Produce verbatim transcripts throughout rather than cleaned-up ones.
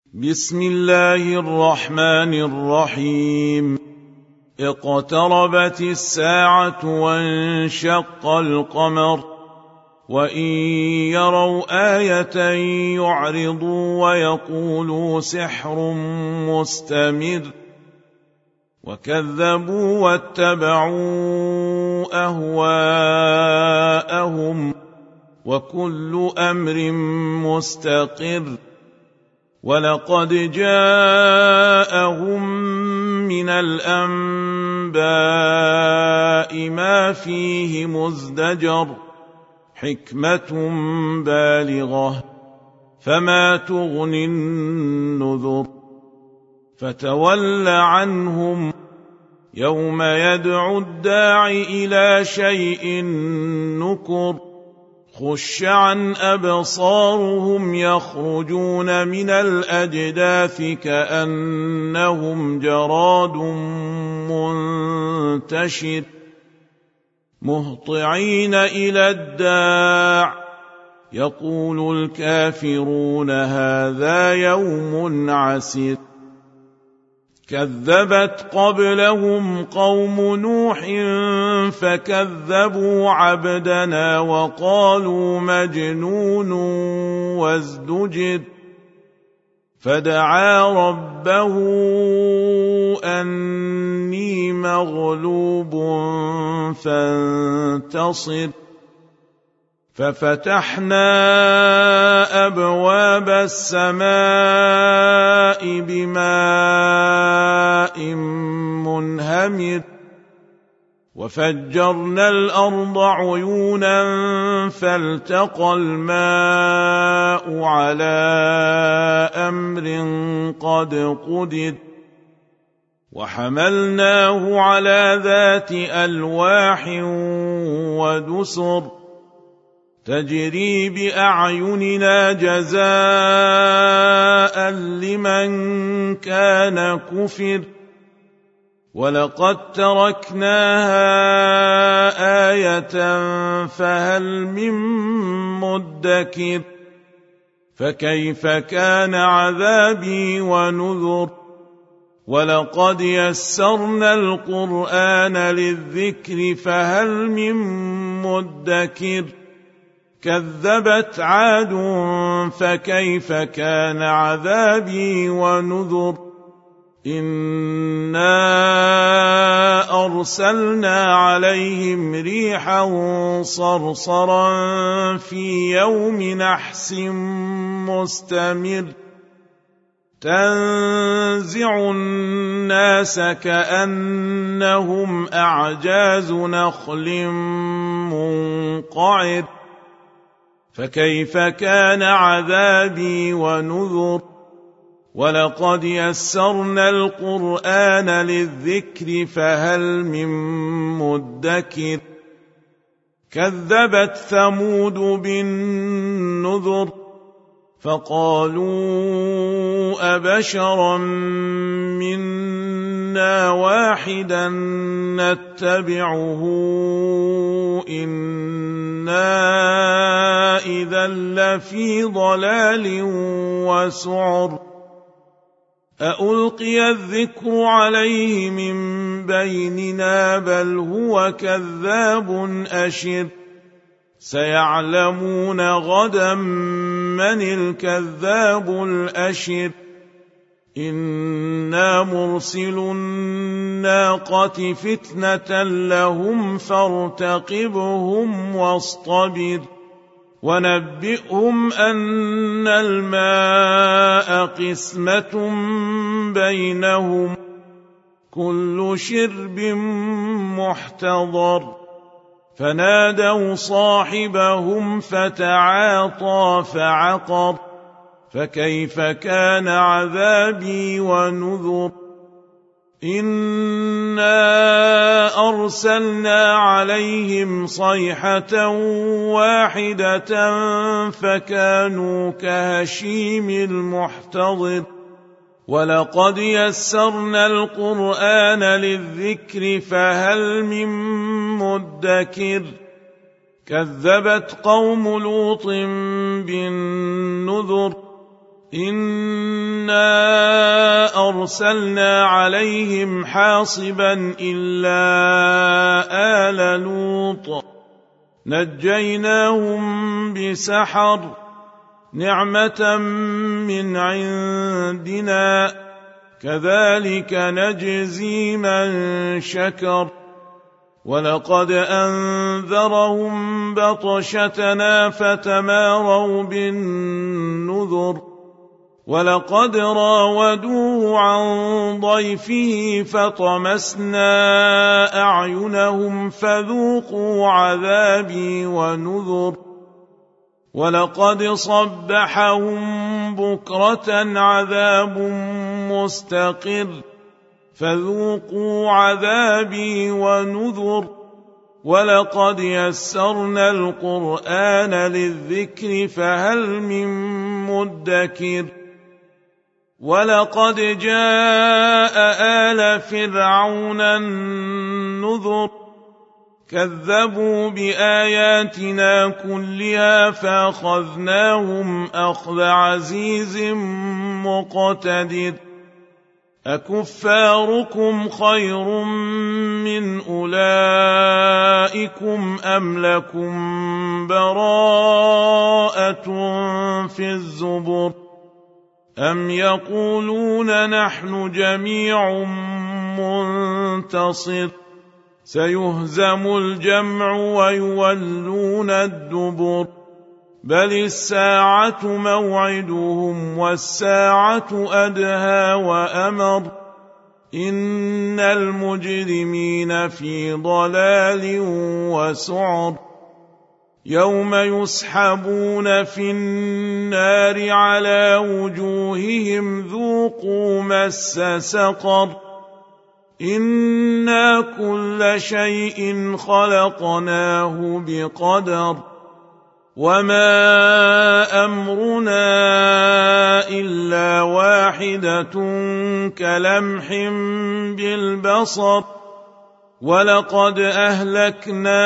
بسم الله الرحمن الرحيم. اقتربت الساعة وانشق القمر وإن يروا آية يعرضوا ويقولوا سحر مستمر وكذبوا واتبعوا أهواءهم وكل أمر مستقر ولقد جاءهم من الأنباء ما فيه مزدجر حكمة بالغة فما تغني النذر فتول عنهم يوم يدعو الداع إلى شيء نكر خش عن أبصارهم يخرجون من الأجداث كأنهم جراد منتشر مهطعين إلى الداع يقول الكافرون هذا يوم عسير كذبت قبلهم قوم نوح فكذبوا عبدنا وقالوا مجنون وازدجر فدعا ربه أني مغلوب فانتصر ففتحنا أبواب السماء بماء منهمر وفجرنا الأرض عيونا فالتقى الماء على أمر قد قدر وحملناه على ذات ألواح ودسر تجري بأعيننا جزاء لمن كان كفر ولقد تركناها آية فهل من مدكر فكيف كان عذابي ونذر ولقد يسرنا القرآن للذكر فهل من مدكر كذبت عاد فكيف كان عذابي ونذر إنا أرسلنا عليهم ريحا صرصرا في يوم نحس مستمر تنزع الناس كأنهم أعجاز نخل منقعر فكيف كان عذابي ونذر ولقد يسرنا القرآن للذكر فهل من مدكر كذبت ثمود بالنذر فقالوا أبشرا منا واحدا نتبعه إنا إذا لفي ضلال وسعر أألقي الذكر عليه من بيننا بل هو كذاب أشر سيعلمون غدا من الكذاب الأشر إنا مرسل الناقة فتنة لهم فارتقبهم واصطبر ونبئهم أن الماء قسمة بينهم كل شرب محتضر فنادوا صاحبهم فتعاطى فعقر فكيف كان عذابي ونذر إنا أرسلنا عليهم صيحة واحدة فكانوا كهشيم المحتضر ولقد يسرنا القرآن للذكر فهل من مدكر كذبت قوم لوط بالنذر إنا أرسلنا عليهم حاصبا إلا آل لوط نجيناهم بسحر نعمة من عندنا كذلك نجزي من شكر ولقد أنذرهم بطشتنا فتماروا بالنذر ولقد راودوه عن ضيفه فطمسنا أعينهم فذوقوا عذابي ونذر ولقد صبحهم بكرة عذاب مستقر فذوقوا عذابي ونذر ولقد يسرنا القرآن للذكر فهل من مدكر ولقد جاء آل فرعون النذر كذبوا بآياتنا كلها فأخذناهم أخذ عزيز مقتدر أكفاركم خير من أولئكم أم لكم براءة في الزبر أم يقولون نحن جميع منتصر سيهزم الجمع ويولون الدبر بل الساعة موعدهم والساعة أدهى وأمر إن المجرمين في ضلال وسعر يوم يسحبون في النار على وجوههم ذوقوا مس سقر إنا كل شيء خلقناه بقدر وما أمرنا إلا واحدة كلمح بالبصر ولقد أهلكنا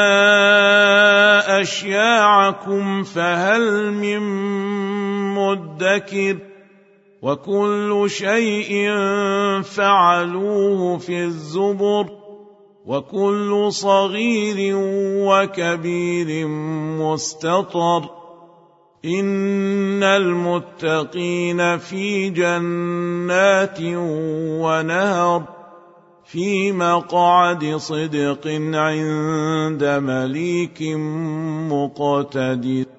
أشياعكم فهل من مدكر وكل شيء فعلوه في الزبر وكل صغير وكبير مستطر إن المتقين في جنات ونهر في مقعد صدق عند مليك مقتدر.